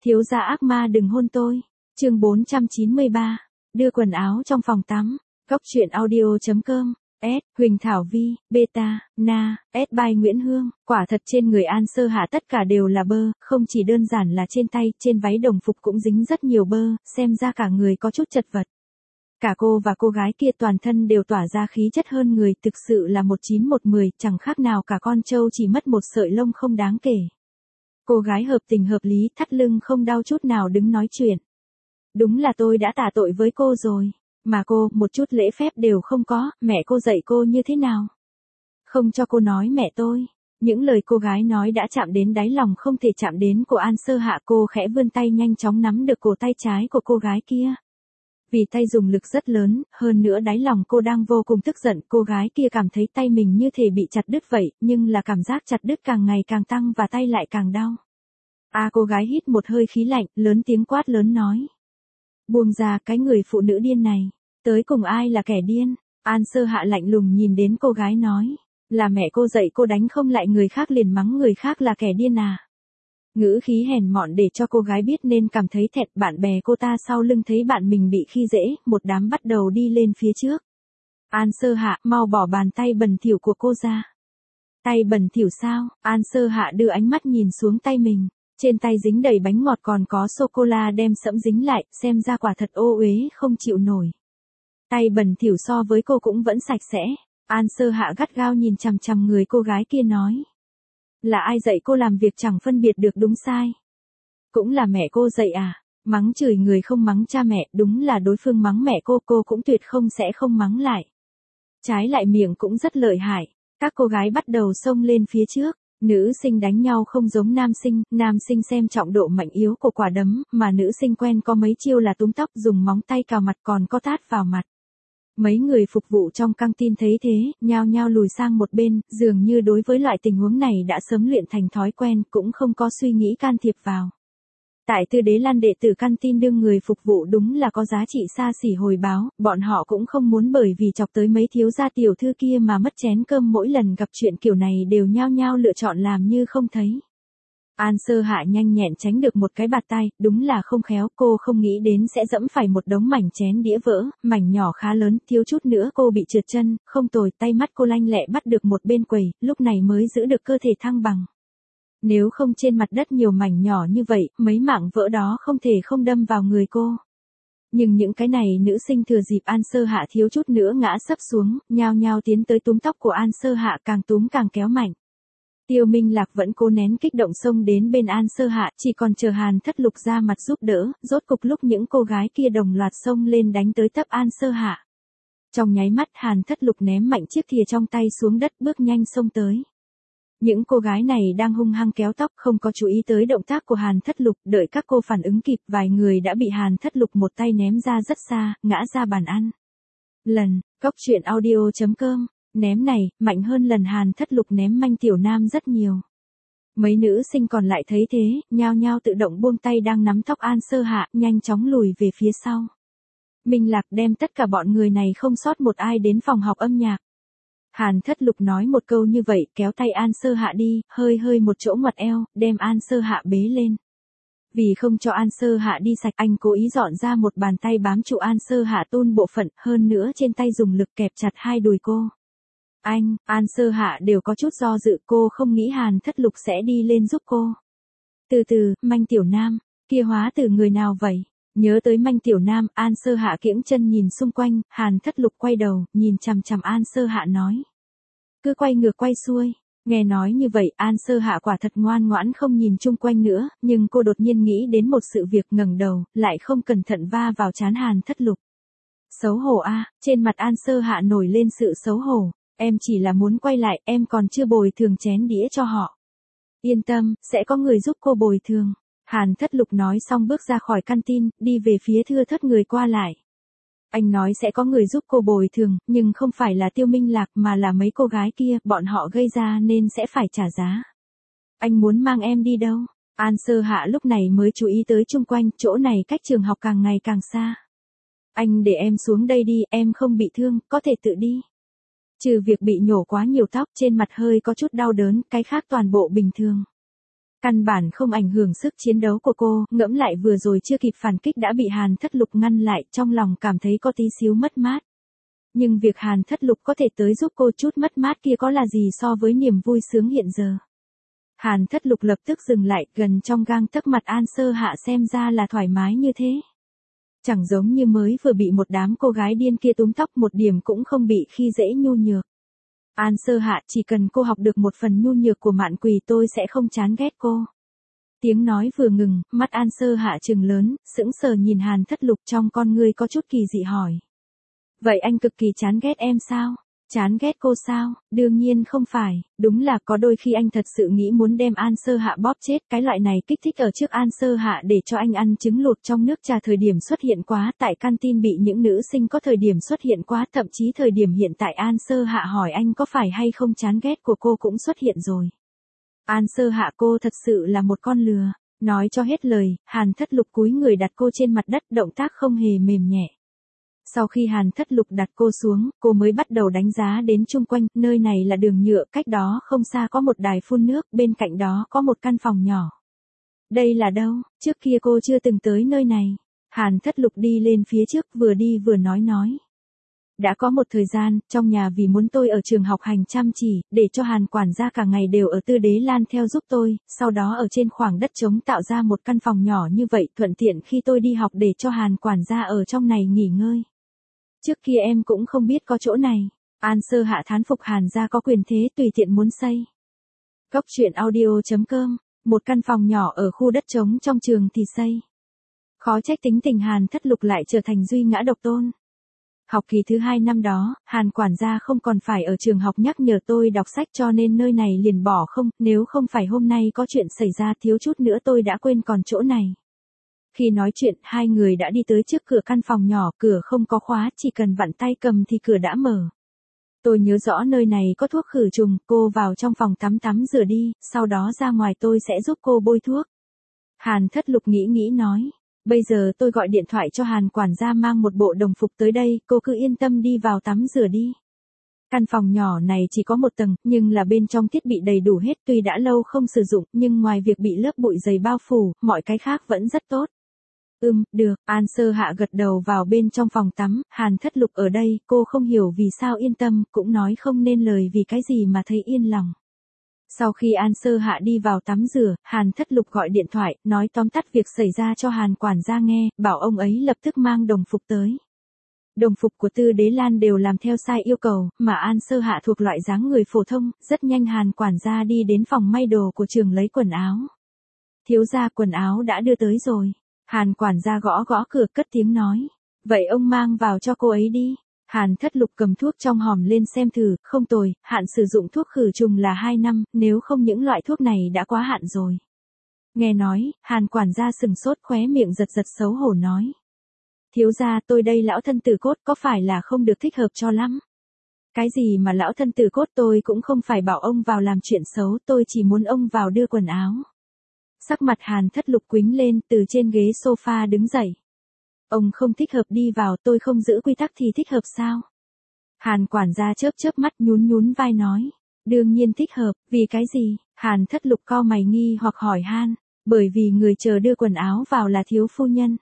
Thiếu gia ác ma đừng hôn tôi. Chương 493. Đưa quần áo trong phòng tắm. Góc truyện audio.com. S. Huỳnh Thảo Vi, Beta, Na, S. By Nguyễn Hương. Quả thật trên người An Sơ Hạ tất cả đều là bơ, không chỉ đơn giản là trên tay, trên váy đồng phục cũng dính rất nhiều bơ, xem ra cả người có chút chật vật. Cả cô và cô gái kia toàn thân đều tỏa ra khí chất hơn người, thực sự là 1910, chẳng khác nào cả con trâu chỉ mất một sợi lông không đáng kể. Cô gái hợp tình hợp lý, thắt lưng không đau chút nào đứng nói chuyện. Đúng là tôi đã tả tội với cô rồi. Mà cô, một chút lễ phép đều không có, mẹ cô dạy cô như thế nào? Không cho cô nói mẹ tôi. Những lời cô gái nói đã chạm đến đáy lòng không thể chạm đến của An Sơ Hạ, cô khẽ vươn tay nhanh chóng nắm được cổ tay trái của cô gái kia. Vì tay dùng lực rất lớn, hơn nữa đáy lòng cô đang vô cùng tức giận, cô gái kia cảm thấy tay mình như thể bị chặt đứt vậy, nhưng là cảm giác chặt đứt càng ngày càng tăng và tay lại càng đau. Cô gái hít một hơi khí lạnh, lớn tiếng quát lớn nói. Buông ra cái người phụ nữ điên này, tới cùng ai là kẻ điên? An Sơ Hạ lạnh lùng nhìn đến cô gái nói, là mẹ cô dạy cô đánh không lại người khác liền mắng người khác là kẻ điên à? Ngữ khí hèn mọn để cho cô gái biết nên cảm thấy thẹn, bạn bè cô ta sau lưng thấy bạn mình bị khi dễ, một đám bắt đầu đi lên phía trước. An Sơ Hạ, mau bỏ bàn tay bẩn thỉu của cô ra. Tay bẩn thỉu sao? An Sơ Hạ đưa ánh mắt nhìn xuống tay mình. Trên tay dính đầy bánh ngọt còn có sô-cô-la đem sẫm dính lại, xem ra quả thật ô uế không chịu nổi. Tay bẩn thỉu so với cô cũng vẫn sạch sẽ. An Sơ Hạ gắt gao nhìn chằm chằm người cô gái kia nói. Là ai dạy cô làm việc chẳng phân biệt được đúng sai? Cũng là mẹ cô dạy à? Mắng chửi người không mắng cha mẹ, đúng là đối phương mắng mẹ cô cũng tuyệt không sẽ không mắng lại. Trái lại miệng cũng rất lợi hại. Các cô gái bắt đầu xông lên phía trước. Nữ sinh đánh nhau không giống nam sinh xem trọng độ mạnh yếu của quả đấm, mà nữ sinh quen có mấy chiêu là túm tóc dùng móng tay cào mặt còn có tát vào mặt. Mấy người phục vụ trong căng tin thấy thế, nhao nhao lùi sang một bên, dường như đối với loại tình huống này đã sớm luyện thành thói quen, cũng không có suy nghĩ can thiệp vào. Tại Tư Đế Lan đệ tử căn tin đương người phục vụ đúng là có giá trị xa xỉ hồi báo, bọn họ cũng không muốn bởi vì chọc tới mấy thiếu gia tiểu thư kia mà mất chén cơm, mỗi lần gặp chuyện kiểu này đều nhao nhao lựa chọn làm như không thấy. An Sơ Hạ nhanh nhẹn tránh được một cái bạt tay, đúng là không khéo, cô không nghĩ đến sẽ dẫm phải một đống mảnh chén đĩa vỡ, mảnh nhỏ khá lớn, thiếu chút nữa cô bị trượt chân, không tồi, tay mắt cô lanh lẹ bắt được một bên quầy, lúc này mới giữ được cơ thể thăng bằng. Nếu không trên mặt đất nhiều mảnh nhỏ như vậy, mấy mảng vỡ đó không thể không đâm vào người cô. Nhưng những cái này nữ sinh thừa dịp An Sơ Hạ thiếu chút nữa ngã sấp xuống, nhao nhao tiến tới túm tóc của An Sơ Hạ, càng túm càng kéo mạnh. Tiêu Minh Lạc vẫn cố nén kích động xông đến bên An Sơ Hạ, chỉ còn chờ Hàn Thất Lục ra mặt giúp đỡ, rốt cục lúc những cô gái kia đồng loạt xông lên đánh tới tấp An Sơ Hạ. Trong nháy mắt Hàn Thất Lục ném mạnh chiếc thìa trong tay xuống đất, bước nhanh xông tới. Những cô gái này đang hung hăng kéo tóc, không có chú ý tới động tác của Hàn Thất Lục, đợi các cô phản ứng kịp, vài người đã bị Hàn Thất Lục một tay ném ra rất xa, ngã ra bàn ăn. Góc truyện audio.com, ném này, mạnh hơn lần Hàn Thất Lục ném Manh Tiểu Nam rất nhiều. Mấy nữ sinh còn lại thấy thế, nhao nhao tự động buông tay đang nắm tóc An Sơ Hạ, nhanh chóng lùi về phía sau. Minh Lạc đem tất cả bọn người này không sót một ai đến phòng học âm nhạc. Hàn Thất Lục nói một câu như vậy, kéo tay An Sơ Hạ đi, hơi một chỗ ngoặt eo, đem An Sơ Hạ bế lên. Vì không cho An Sơ Hạ đi sạch, anh cố ý dọn ra một bàn tay bám trụ An Sơ Hạ tun bộ phận, hơn nữa trên tay dùng lực kẹp chặt hai đùi cô. An Sơ Hạ đều có chút do dự, cô không nghĩ Hàn Thất Lục sẽ đi lên giúp cô. Từ từ, Manh Tiểu Nam, kia hóa từ người nào vậy? Nhớ tới Manh Tiểu Nam, An Sơ Hạ kiễng chân nhìn xung quanh, Hàn Thất Lục quay đầu, nhìn chằm chằm An Sơ Hạ nói. Cứ quay ngược quay xuôi. Nghe nói như vậy, An Sơ Hạ quả thật ngoan ngoãn không nhìn chung quanh nữa, nhưng cô đột nhiên nghĩ đến một sự việc, ngẩng đầu, lại không cẩn thận va vào trán Hàn Thất Lục. Xấu hổ a, trên mặt An Sơ Hạ nổi lên sự xấu hổ. Em chỉ là muốn quay lại, em còn chưa bồi thường chén đĩa cho họ. Yên tâm, sẽ có người giúp cô bồi thường. Hàn Thất Lục nói xong bước ra khỏi căn tin, đi về phía thưa thớt người qua lại. Anh nói sẽ có người giúp cô bồi thường, nhưng không phải là Tiêu Minh Lạc mà là mấy cô gái kia, bọn họ gây ra nên sẽ phải trả giá. Anh muốn mang em đi đâu? An Sơ Hạ lúc này mới chú ý tới chung quanh, chỗ này cách trường học càng ngày càng xa. Anh để em xuống đây đi, em không bị thương, có thể tự đi. Trừ việc bị nhổ quá nhiều tóc, trên mặt hơi có chút đau đớn, cái khác toàn bộ bình thường. Căn bản không ảnh hưởng sức chiến đấu của cô, ngẫm lại vừa rồi chưa kịp phản kích đã bị Hàn Thất Lục ngăn lại, trong lòng cảm thấy có tí xíu mất mát. Nhưng việc Hàn Thất Lục có thể tới giúp cô chút mất mát kia có là gì so với niềm vui sướng hiện giờ. Hàn Thất Lục lập tức dừng lại, gần trong gang tấc mặt An Sơ Hạ xem ra là thoải mái như thế. Chẳng giống như mới vừa bị một đám cô gái điên kia túm tóc, một điểm cũng không bị khi dễ nhu nhược. An Sơ Hạ, chỉ cần cô học được một phần nhu nhược của Mạn Quỳ tôi sẽ không chán ghét cô. Tiếng nói vừa ngừng, mắt An Sơ Hạ trừng lớn, sững sờ nhìn Hàn Thất Lục, trong con ngươi có chút kỳ dị hỏi. Vậy anh cực kỳ chán ghét em sao? Chán ghét cô sao? Đương nhiên không phải, đúng là có đôi khi anh thật sự nghĩ muốn đem An Sơ Hạ bóp chết, cái loại này kích thích ở trước An Sơ Hạ để cho anh ăn trứng luộc trong nước trà thời điểm xuất hiện quá, tại canteen bị những nữ sinh có thời điểm xuất hiện quá, thậm chí thời điểm hiện tại An Sơ Hạ hỏi anh có phải hay không chán ghét của cô cũng xuất hiện rồi. An Sơ Hạ, cô thật sự là một con lừa. Nói cho hết lời, Hàn Thất Lục cúi người đặt cô trên mặt đất, động tác không hề mềm nhẹ. Sau khi Hàn Thất Lục đặt cô xuống, cô mới bắt đầu đánh giá đến chung quanh, nơi này là đường nhựa, cách đó không xa có một đài phun nước, bên cạnh đó có một căn phòng nhỏ. Đây là đâu? Trước kia cô chưa từng tới nơi này. Hàn Thất Lục đi lên phía trước, vừa đi vừa nói. Đã có một thời gian, trong nhà vì muốn tôi ở trường học hành chăm chỉ, để cho Hàn quản gia cả ngày đều ở Tư Đế Lan theo giúp tôi, sau đó ở trên khoảng đất trống tạo ra một căn phòng nhỏ như vậy, thuận tiện khi tôi đi học để cho Hàn quản gia ở trong này nghỉ ngơi. Trước kia em cũng không biết có chỗ này. An Sơ Hạ thán phục Hàn gia có quyền thế tùy tiện muốn xây. Góc truyện audio.com, một căn phòng nhỏ ở khu đất trống trong trường thì xây. Khó trách tính tình Hàn Thất Lục lại trở thành duy ngã độc tôn. Học kỳ thứ 2 năm đó, Hàn quản gia không còn phải ở trường học nhắc nhở tôi đọc sách cho nên nơi này liền bỏ không, nếu không phải hôm nay có chuyện xảy ra thiếu chút nữa tôi đã quên còn chỗ này. Khi nói chuyện, hai người đã đi tới trước cửa căn phòng nhỏ, cửa không có khóa, chỉ cần vặn tay cầm thì cửa đã mở. Tôi nhớ rõ nơi này có thuốc khử trùng, cô vào trong phòng tắm rửa đi, sau đó ra ngoài tôi sẽ giúp cô bôi thuốc. Hàn Thất Lục nghĩ nói. Bây giờ tôi gọi điện thoại cho Hàn quản gia mang một bộ đồng phục tới đây, cô cứ yên tâm đi vào tắm rửa đi. Căn phòng nhỏ này chỉ có một tầng, nhưng là bên trong thiết bị đầy đủ hết, tuy đã lâu không sử dụng, nhưng ngoài việc bị lớp bụi dày bao phủ, mọi cái khác vẫn rất tốt. Được, An Sơ Hạ gật đầu vào bên trong phòng tắm, Hàn Thất Lục ở đây, cô không hiểu vì sao yên tâm, cũng nói không nên lời vì cái gì mà thấy yên lòng. Sau khi An Sơ Hạ đi vào tắm rửa, Hàn Thất Lục gọi điện thoại, nói tóm tắt việc xảy ra cho Hàn quản gia nghe, bảo ông ấy lập tức mang đồng phục tới. Đồng phục của Tư Đế Lan đều làm theo sai yêu cầu, mà An Sơ Hạ thuộc loại dáng người phổ thông, rất nhanh Hàn quản gia đi đến phòng may đồ của trường lấy quần áo. Thiếu gia, quần áo đã đưa tới rồi. Hàn quản gia gõ cửa cất tiếng nói. Vậy ông mang vào cho cô ấy đi. Hàn Thất Lục cầm thuốc trong hòm lên xem thử, không tồi, hạn sử dụng thuốc khử trùng là 2 năm, nếu không những loại thuốc này đã quá hạn rồi. Nghe nói, Hàn quản gia sừng sốt, khóe miệng giật xấu hổ nói. Thiếu gia, tôi đây lão thân tử cốt có phải là không được thích hợp cho lắm? Cái gì mà lão thân tử cốt, tôi cũng không phải bảo ông vào làm chuyện xấu, tôi chỉ muốn ông vào đưa quần áo. Sắc mặt Hàn Thất Lục quĩnh lên, từ trên ghế sofa đứng dậy. Ông không thích hợp đi vào, tôi không giữ quy tắc thì thích hợp sao? Hàn quản gia chớp mắt nhún vai nói. Đương nhiên thích hợp, vì cái gì? Hàn Thất Lục cau mày nghi hoặc hỏi han. Bởi vì người chờ đưa quần áo vào là thiếu phu nhân.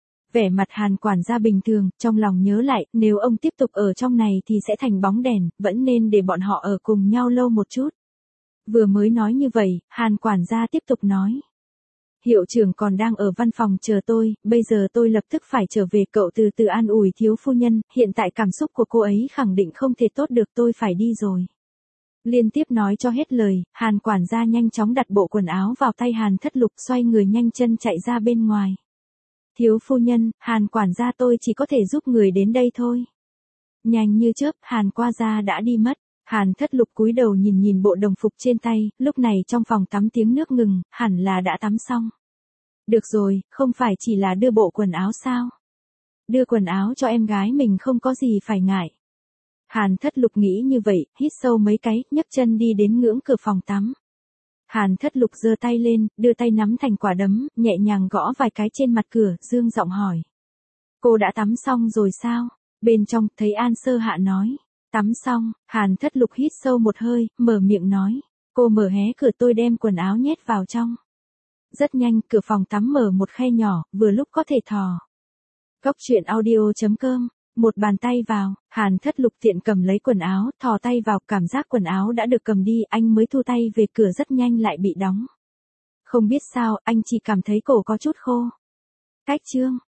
Vẻ mặt Hàn quản gia bình thường, trong lòng nhớ lại, nếu ông tiếp tục ở trong này thì sẽ thành bóng đèn, vẫn nên để bọn họ ở cùng nhau lâu một chút. Vừa mới nói như vậy, Hàn quản gia tiếp tục nói. Hiệu trưởng còn đang ở văn phòng chờ tôi, bây giờ tôi lập tức phải trở về, cậu từ từ an ủi thiếu phu nhân, hiện tại cảm xúc của cô ấy khẳng định không thể tốt được, tôi phải đi rồi. Liên tiếp nói cho hết lời, Hàn quản gia nhanh chóng đặt bộ quần áo vào tay Hàn Thất Lục, xoay người nhanh chân chạy ra bên ngoài. Thiếu phu nhân, Hàn quản gia tôi chỉ có thể giúp người đến đây thôi. Nhanh như chớp, Hàn qua gia đã đi mất. Hàn Thất Lục cúi đầu nhìn bộ đồng phục trên tay, lúc này trong phòng tắm tiếng nước ngừng, hẳn là đã tắm xong. Được rồi, không phải chỉ là đưa bộ quần áo sao? Đưa quần áo cho em gái mình không có gì phải ngại. Hàn Thất Lục nghĩ như vậy, hít sâu mấy cái, nhấc chân đi đến ngưỡng cửa phòng tắm. Hàn Thất Lục giơ tay lên, đưa tay nắm thành quả đấm, nhẹ nhàng gõ vài cái trên mặt cửa, dương giọng hỏi. Cô đã tắm xong rồi sao? Bên trong, thấy An Sơ Hạ nói. Tắm xong, Hàn Thất Lục hít sâu một hơi, mở miệng nói. Cô mở hé cửa, tôi đem quần áo nhét vào trong. Rất nhanh, cửa phòng tắm mở một khe nhỏ, vừa lúc có thể thò. Góc truyện audio.com. Một bàn tay vào, Hàn Thất Lục tiện cầm lấy quần áo, thò tay vào, cảm giác quần áo đã được cầm đi, anh mới thu tay về, cửa rất nhanh lại bị đóng. Không biết sao, anh chỉ cảm thấy cổ có chút khô. Cách chương.